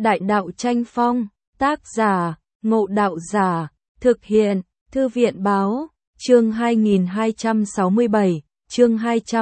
Đại đạo tranh phong, tác giả, Ngộ Đạo Giả, thực hiện, Thư viện báo, chương 2267, chương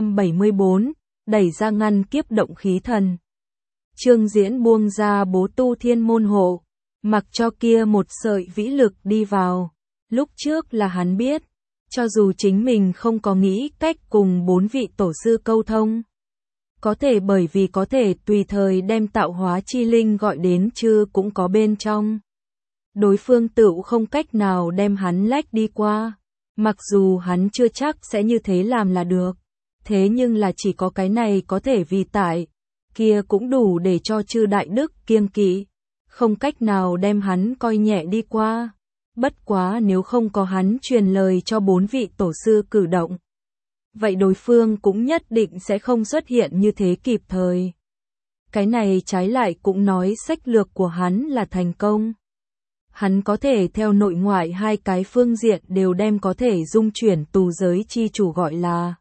274, đẩy ra ngăn kiếp động khí thần. Trương Diễn buông ra bố tu thiên môn hộ, mặc cho kia một sợi vĩ lực đi vào. Lúc trước là hắn biết, cho dù chính mình không có nghĩ cách cùng 4 vị tổ sư câu thông, có thể bởi vì có thể tùy thời đem tạo hóa chi linh gọi đến chứ cũng có bên trong. Đối phương tựu không cách nào đem hắn lách đi qua, mặc dù hắn chưa chắc sẽ như thế làm là được. Thế nhưng là chỉ có cái này có thể vì tại, kia cũng đủ để cho chư đại đức kiêng kỵ, không cách nào đem hắn coi nhẹ đi qua. Bất quá nếu không có hắn truyền lời cho 4 vị tổ sư cử động, vậy đối phương cũng nhất định sẽ không xuất hiện như thế kịp thời. Cái này trái lại cũng nói sách lược của hắn là thành công. Hắn có thể theo nội ngoại hai cái phương diện đều đem có thể dung chuyển tù giới chi chủ gọi là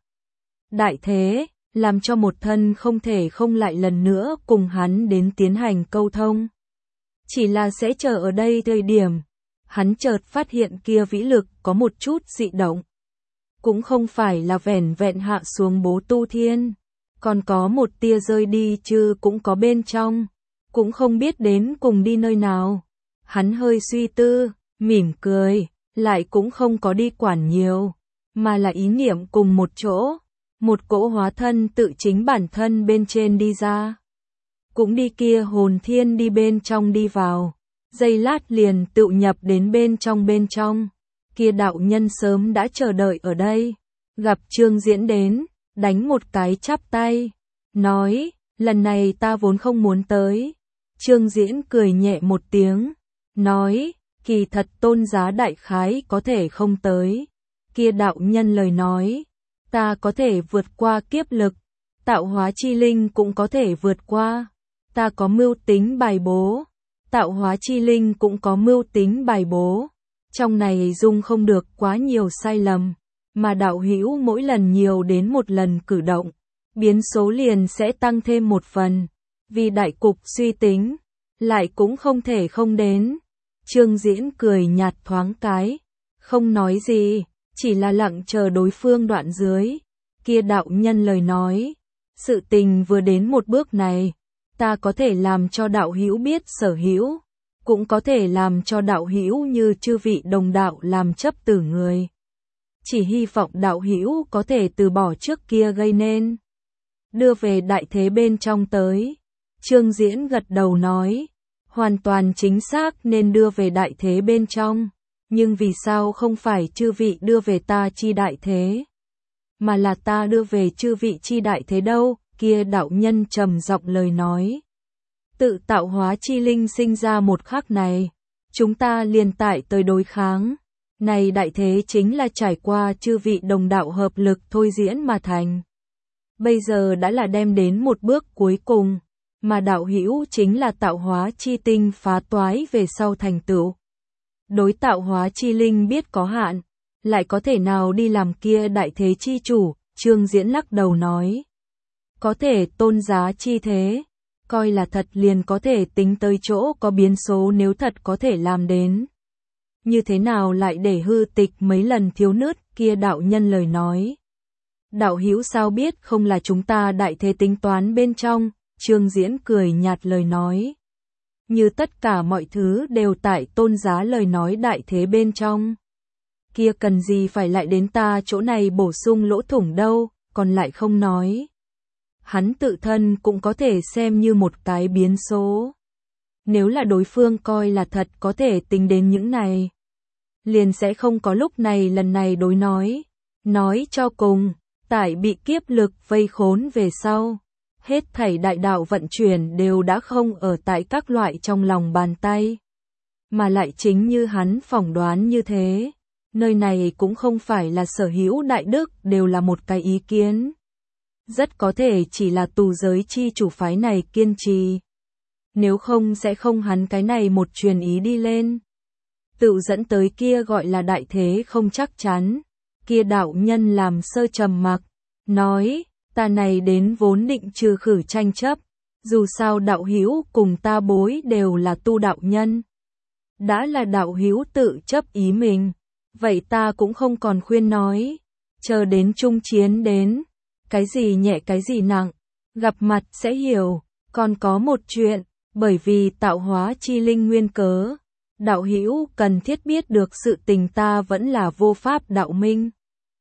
đại thế, làm cho một thân không thể không lại lần nữa cùng hắn đến tiến hành câu thông. Chỉ là sẽ chờ ở đây thời điểm, hắn chợt phát hiện kia vĩ lực có một chút dị động. Cũng không phải là vẻn vẹn hạ xuống bố tu thiên, còn có một tia rơi đi chứ cũng có bên trong, cũng không biết đến cùng đi nơi nào. Hắn hơi suy tư, mỉm cười, lại cũng không có đi quản nhiều, mà là ý niệm cùng một chỗ, một cỗ hóa thân tự chính bản thân bên trên đi ra. Cũng đi kia hồn thiên đi bên trong đi vào, giây lát liền tự nhập đến bên trong. Kia đạo nhân sớm đã chờ đợi ở đây, gặp Trương Diễn đến, đánh một cái chắp tay, nói, lần này ta vốn không muốn tới. Trương Diễn cười nhẹ một tiếng, nói, kỳ thật tôn giá đại khái có thể không tới. Kia đạo nhân lời nói, ta có thể vượt qua kiếp lực, tạo hóa chi linh cũng có thể vượt qua, ta có mưu tính bài bố, tạo hóa chi linh cũng có mưu tính bài bố. Trong này dung không được quá nhiều sai lầm, mà đạo hữu mỗi lần nhiều đến một lần cử động, biến số liền sẽ tăng thêm một phần, vì đại cục suy tính, lại cũng không thể không đến. Trương Diễn cười nhạt thoáng cái, không nói gì, chỉ là lặng chờ đối phương đoạn dưới. Kia đạo nhân lời nói, sự tình vừa đến một bước này, ta có thể làm cho đạo hữu biết sở hữu, cũng có thể làm cho đạo hữu như chư vị đồng đạo làm chấp tử người. Chỉ hy vọng đạo hữu có thể từ bỏ trước kia gây nên, đưa về đại thế bên trong tới. Trương Diễn gật đầu nói, hoàn toàn chính xác nên đưa về đại thế bên trong, nhưng vì sao không phải chư vị đưa về ta chi đại thế, mà là ta đưa về chư vị chi đại thế đâu? Kia đạo nhân trầm giọng lời nói, tự tạo hóa chi linh sinh ra một khắc này, chúng ta liền tại tới đối kháng. Này đại thế chính là trải qua chư vị đồng đạo hợp lực thôi diễn mà thành. Bây giờ đã là đem đến một bước cuối cùng, mà đạo hữu chính là tạo hóa chi tinh phá toái về sau thành tựu. Đối tạo hóa chi linh biết có hạn, lại có thể nào đi làm kia đại thế chi chủ? Trương Diễn lắc đầu nói, có thể tôn giá chi thế, coi là thật liền có thể tính tới chỗ có biến số nếu thật có thể làm đến. Như thế nào lại để hư tịch mấy lần thiếu nứt? Kia đạo nhân lời nói, đạo hữu sao biết không là chúng ta đại thế tính toán bên trong? Trương Diễn cười nhạt lời nói, như tất cả mọi thứ đều tại tôn giá lời nói đại thế bên trong, kia cần gì phải lại đến ta chỗ này bổ sung lỗ thủng đâu? Còn lại không nói, hắn tự thân cũng có thể xem như một cái biến số. Nếu là đối phương coi là thật có thể tính đến những này, liền sẽ không có lúc này lần này đối nói cho cùng, tại bị kiếp lực vây khốn về sau, hết thảy đại đạo vận chuyển đều đã không ở tại các loại trong lòng bàn tay, mà lại chính như hắn phỏng đoán như thế, nơi này cũng không phải là sở hữu đại đức đều là một cái ý kiến. Rất có thể chỉ là tù giới chi chủ phái này kiên trì. Nếu không sẽ không hắn cái này một truyền ý đi lên, tự dẫn tới kia gọi là đại thế không chắc chắn. Kia đạo nhân làm sơ trầm mặc, nói, ta này đến vốn định trừ khử tranh chấp, Dù sao đạo hữu cùng ta bối đều là tu đạo nhân. Đã là đạo hữu tự chấp ý mình, vậy ta cũng không còn khuyên nói. Chờ đến chung chiến đến, cái gì nhẹ cái gì nặng, gặp mặt sẽ hiểu. Còn có một chuyện, bởi vì tạo hóa chi linh nguyên cớ, đạo hữu cần thiết biết được sự tình ta vẫn là vô pháp đạo minh.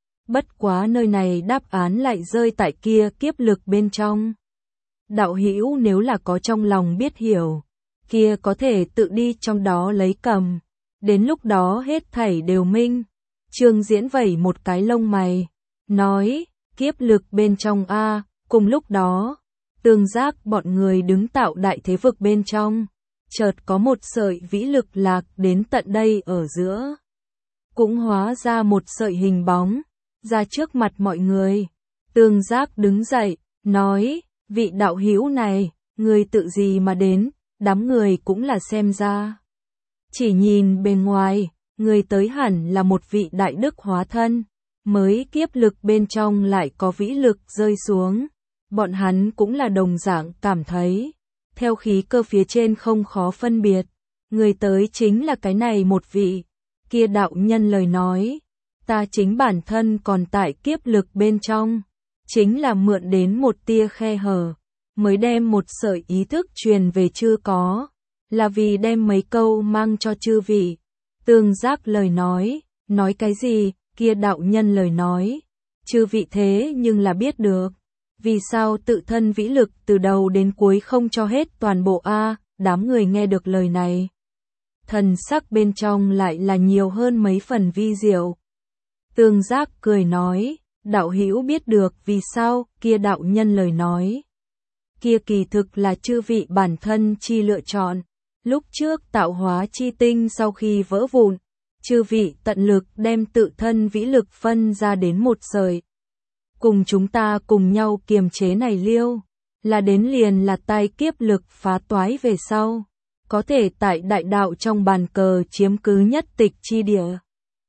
Bất quá nơi này đáp án lại rơi tại kia kiếp lực bên trong. Đạo hữu nếu là có trong lòng biết hiểu, kia có thể tự đi trong đó lấy cầm. Đến lúc đó hết thảy đều minh. Trương Diễn vẩy một cái lông mày, nói, kiếp lực bên trong a. Cùng lúc đó, Tương Giác bọn người đứng tạo đại thế vực bên trong, chợt có một sợi vĩ lực lạc đến tận đây ở giữa. Cũng hóa ra một sợi hình bóng, ra trước mặt mọi người. Tương Giác đứng dậy, nói, vị đạo hữu này, người tự gì mà đến, đám người cũng là xem ra. Chỉ nhìn bên ngoài, người tới hẳn là một vị đại đức hóa thân, mới kiếp lực bên trong lại có vĩ lực rơi xuống. Bọn hắn cũng là đồng dạng cảm thấy, theo khí cơ phía trên không khó phân biệt, người tới chính là cái này một vị. Kia đạo nhân lời nói, ta chính bản thân còn tại kiếp lực bên trong, chính là mượn đến một tia khe hở, mới đem một sợi ý thức truyền về chưa có, là vì đem mấy câu mang cho chư vị. Tương Giác lời nói cái gì, kia đạo nhân lời nói, chư vị thế nhưng là biết được. Vì sao tự thân vĩ lực từ đầu đến cuối không cho hết toàn bộ a? Đám người nghe được lời này, thần sắc bên trong lại là nhiều hơn mấy phần vi diệu. Tương Giác cười nói, đạo hữu biết được vì sao, kia đạo nhân lời nói. Kia kỳ thực là chư vị bản thân chi lựa chọn. Lúc trước tạo hóa chi tinh sau khi vỡ vụn, chư vị tận lực đem tự thân vĩ lực phân ra đến một sợi. Cùng chúng ta cùng nhau kiềm chế này liêu, là đến liền là tai kiếp lực phá toái về sau, có thể tại đại đạo trong bàn cờ chiếm cứ nhất tịch chi địa.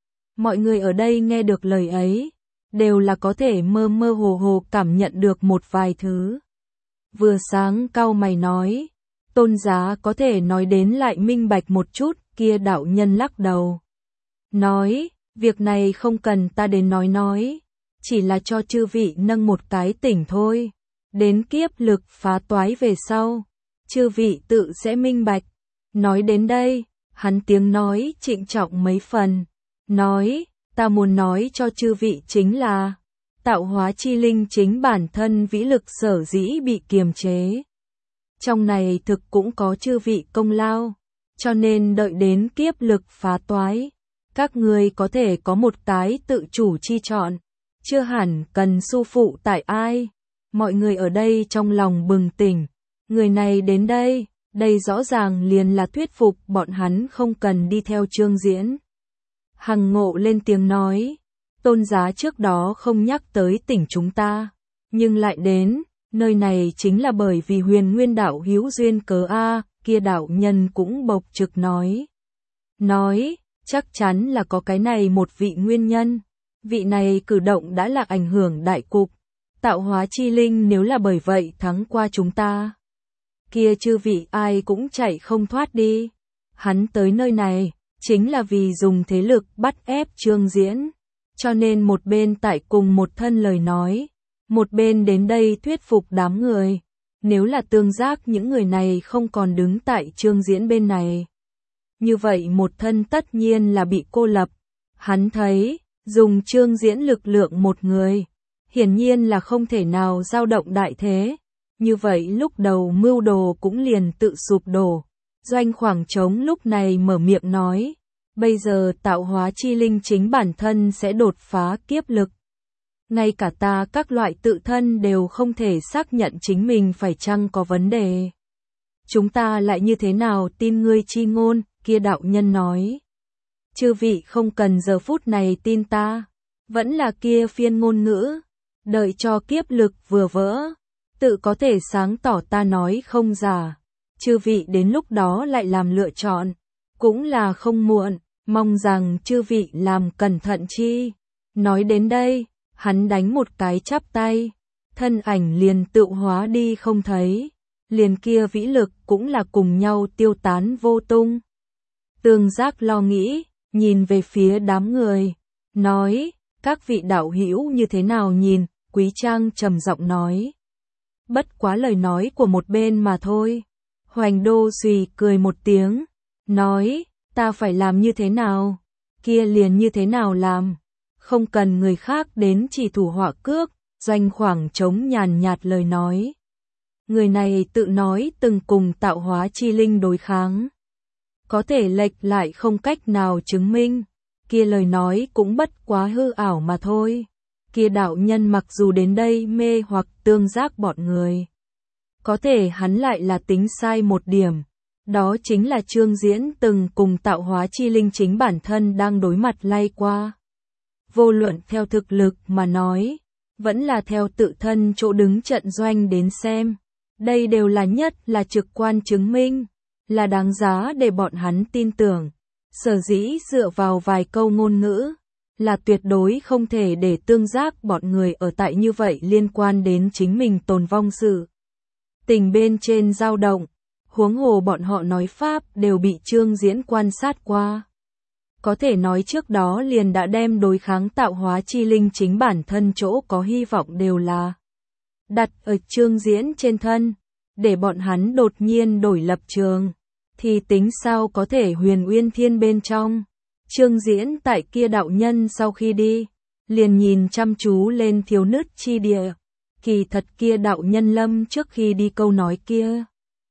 Mọi người ở đây nghe được lời ấy, đều là có thể mơ mơ hồ hồ cảm nhận được một vài thứ. Vừa sáng cau mày nói, Tôn giá có thể nói đến lại minh bạch một chút, kia đạo nhân lắc đầu. Nói, việc này không cần ta đến nói. Chỉ là cho chư vị nâng một cái tỉnh thôi. Đến kiếp lực phá toái về sau, chư vị tự sẽ minh bạch. Nói đến đây, hắn tiếng nói trịnh trọng mấy phần. Nói, ta muốn nói cho chư vị chính là, tạo hóa chi linh chính bản thân vĩ lực sở dĩ bị kiềm chế. Trong này thực cũng có chư vị công lao, cho nên đợi đến kiếp lực phá toái, các người có thể có một cái tự chủ chi chọn. Chưa hẳn cần su phụ tại ai. Mọi người ở đây trong lòng bừng tỉnh. Người này đến đây, đây rõ ràng liền là thuyết phục bọn hắn không cần đi theo Trương Diễn. Hằng Ngộ lên tiếng nói, Tôn giá trước đó không nhắc tới tỉnh chúng ta, nhưng lại đến, nơi này chính là bởi vì Huyền Nguyên đạo hữu duyên cớ a. Kia đạo nhân cũng bộc trực nói, chắc chắn là có cái này một vị nguyên nhân. Vị này cử động đã là ảnh hưởng đại cục. Tạo hóa chi linh nếu là bởi vậy thắng qua chúng ta, kia chư vị ai cũng chạy không thoát đi. Hắn tới nơi này, chính là vì dùng thế lực bắt ép Trương Diễn. Cho nên một bên tại cùng một thân lời nói, một bên đến đây thuyết phục đám người. Nếu là Tương Giác những người này không còn đứng tại Trương Diễn bên này, như vậy một thân tất nhiên là bị cô lập. Hắn thấy, dùng Trương Diễn lực lượng một người, hiển nhiên là không thể nào dao động đại thế. Như vậy lúc đầu mưu đồ cũng liền tự sụp đổ. Doanh Khoảng Trống lúc này mở miệng nói, bây giờ tạo hóa chi linh chính bản thân sẽ đột phá kiếp lực. Ngay cả ta các loại tự thân đều không thể xác nhận chính mình phải chăng có vấn đề. Chúng ta lại như thế nào tin ngươi chi ngôn, kia đạo nhân nói. Chư vị không cần giờ phút này tin ta, vẫn là kia phiên ngôn ngữ, đợi cho kiếp lực vừa vỡ, tự có thể sáng tỏ ta nói không giả. Chư vị đến lúc đó lại làm lựa chọn, cũng là không muộn, mong rằng chư vị làm cẩn thận chi. Nói đến đây, hắn đánh một cái chắp tay, thân ảnh liền tự hóa đi không thấy. liền kia vĩ lực cũng là cùng nhau tiêu tán vô tung. Tương Giác lo nghĩ, nhìn về phía đám người, nói, các vị đạo hữu như thế nào nhìn, Quý Trang trầm giọng nói. Bất quá lời nói của một bên mà thôi. Hoành Đô Xùy cười một tiếng, nói, ta phải làm như thế nào, kia liền như thế nào làm, không cần người khác đến chỉ thủ họa cước. Doanh khoảng trống nhàn nhạt lời nói. Người này tự nói từng cùng tạo hóa chi linh đối kháng. Có thể lệch lại không cách nào chứng minh. Kia lời nói cũng bất quá hư ảo mà thôi. Kia đạo nhân mặc dù đến đây mê hoặc Tương Giác bọn người. Có thể hắn lại là tính sai một điểm. Đó chính là Trương Diễn từng cùng tạo hóa chi linh chính bản thân đang đối mặt lay qua. Vô luận theo thực lực mà nói. Vẫn là theo tự thân chỗ đứng trận doanh đến xem. Đây đều là nhất là trực quan chứng minh, là đáng giá để bọn hắn tin tưởng. Sở dĩ dựa vào vài câu ngôn ngữ, là tuyệt đối không thể để Tương Giác bọn người ở tại như vậy liên quan đến chính mình tồn vong sự. Tình bên trên dao động, huống hồ bọn họ nói pháp đều bị Trương Diễn quan sát qua. Có thể nói trước đó liền đã đem đối kháng tạo hóa chi linh chính bản thân chỗ có hy vọng đều là đặt ở Trương Diễn trên thân, để bọn hắn đột nhiên đổi lập trường, thì tính sao có thể Huyền Uyên Thiên bên trong. Trương Diễn tại kia đạo nhân sau khi đi, liền nhìn chăm chú lên thiếu nứt chi địa, kỳ thật kia đạo nhân lâm trước khi đi câu nói kia.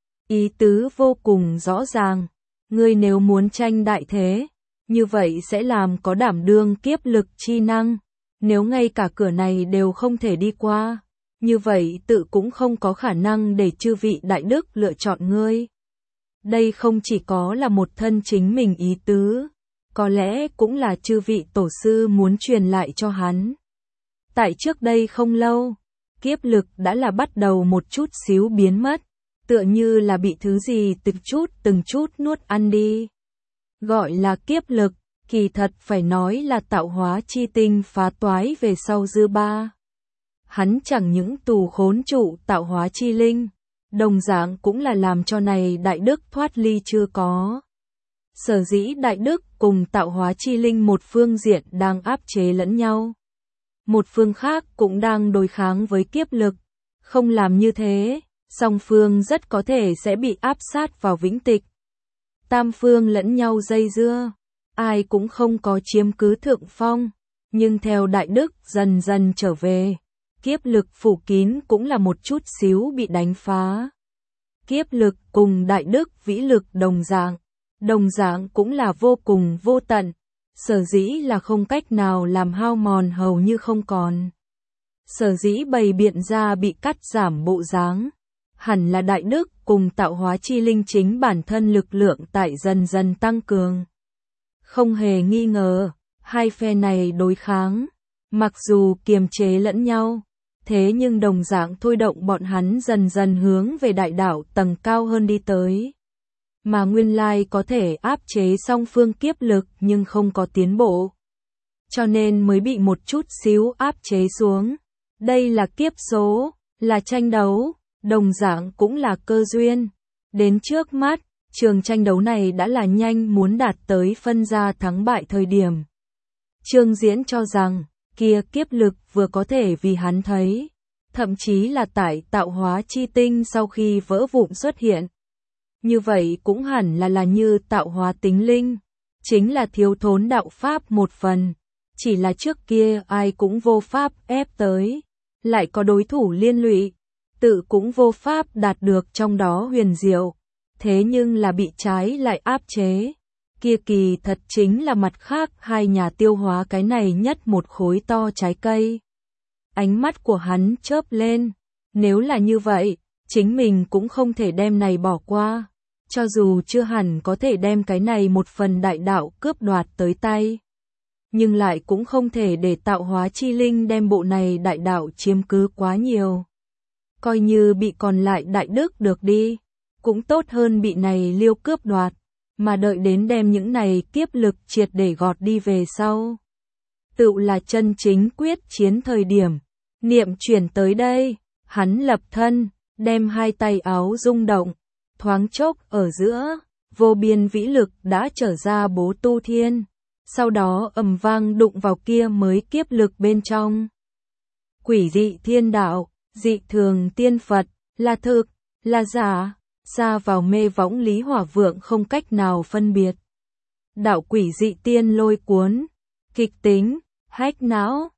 Ý tứ vô cùng rõ ràng, ngươi nếu muốn tranh đại thế, như vậy sẽ làm có đảm đương kiếp lực chi năng, nếu ngay cả cửa này đều không thể đi qua, như vậy tự cũng không có khả năng để chư vị đại đức lựa chọn ngươi. Đây không chỉ có là một thân chính mình ý tứ, có lẽ cũng là chư vị tổ sư muốn truyền lại cho hắn. Tại trước đây không lâu, kiếp lực đã là bắt đầu một chút xíu biến mất, tựa như là bị thứ gì từng chút nuốt ăn đi. Gọi là kiếp lực, kỳ thật phải nói là tạo hóa chi tinh phá toái về sau dư ba. Hắn chẳng những tù khốn trụ tạo hóa chi linh, đồng dạng cũng là làm cho này đại đức thoát ly chưa có. Sở dĩ đại đức cùng tạo hóa chi linh một phương diện đang áp chế lẫn nhau. Một phương khác cũng đang đối kháng với kiếp lực. Không làm như thế, song phương rất có thể sẽ bị áp sát vào vĩnh tịch. Tam phương lẫn nhau dây dưa, ai cũng không có chiếm cứ thượng phong, nhưng theo đại đức dần dần trở về, kiếp lực phủ kín cũng là một chút xíu bị đánh phá. Kiếp lực cùng đại đức vĩ lực đồng dạng cũng là vô cùng vô tận, sở dĩ là không cách nào làm hao mòn hầu như không còn. Sở dĩ bày biện ra bị cắt giảm bộ dáng, hẳn là đại đức cùng tạo hóa chi linh chính bản thân lực lượng tại dần dần tăng cường. Không hề nghi ngờ, hai phe này đối kháng, mặc dù kiềm chế lẫn nhau, thế nhưng đồng dạng thôi động bọn hắn dần dần hướng về đại đạo tầng cao hơn đi tới. Mà nguyên lai có thể áp chế song phương kiếp lực nhưng không có tiến bộ. Cho nên mới bị một chút xíu áp chế xuống. Đây là kiếp số, là tranh đấu, đồng dạng cũng là cơ duyên. Đến trước mắt, trường tranh đấu này đã là nhanh muốn đạt tới phân ra thắng bại thời điểm. Trương Diễn cho rằng, kia kiếp lực vừa có thể vì hắn thấy, thậm chí là tại tạo hóa chi tinh sau khi vỡ vụn xuất hiện. Như vậy cũng hẳn là như tạo hóa tính linh, chính là thiếu thốn đạo pháp một phần, chỉ là trước kia ai cũng vô pháp ép tới, lại có đối thủ liên lụy, tự cũng vô pháp đạt được trong đó huyền diệu, thế nhưng là bị trái lại áp chế. Kia kỳ thật chính là mặt khác hai nhà tiêu hóa cái này nhất một khối to trái cây. Ánh mắt của hắn chớp lên, nếu là như vậy, chính mình cũng không thể đem này bỏ qua, cho dù chưa hẳn có thể đem cái này một phần đại đạo cướp đoạt tới tay. Nhưng lại cũng không thể để tạo hóa chi linh đem bộ này đại đạo chiếm cứ quá nhiều. Coi như bị còn lại đại đức được đi, cũng tốt hơn bị này liêu cướp đoạt, mà đợi đến đem những này kiếp lực triệt để gọt đi về sau. Tựu là chân chính quyết chiến thời điểm, niệm chuyển tới đây, hắn lập thân, đem hai tay áo rung động, thoáng chốc ở giữa, vô biên vĩ lực đã trở ra bố tu thiên, sau đó ầm vang đụng vào kia mới kiếp lực bên trong. Quỷ dị thiên đạo, dị thường tiên Phật, là thực, là giả, xa vào mê võng Lý Hỏa Vượng không cách nào phân biệt. Đạo quỷ dị tiên lôi cuốn, kịch tính, hách não,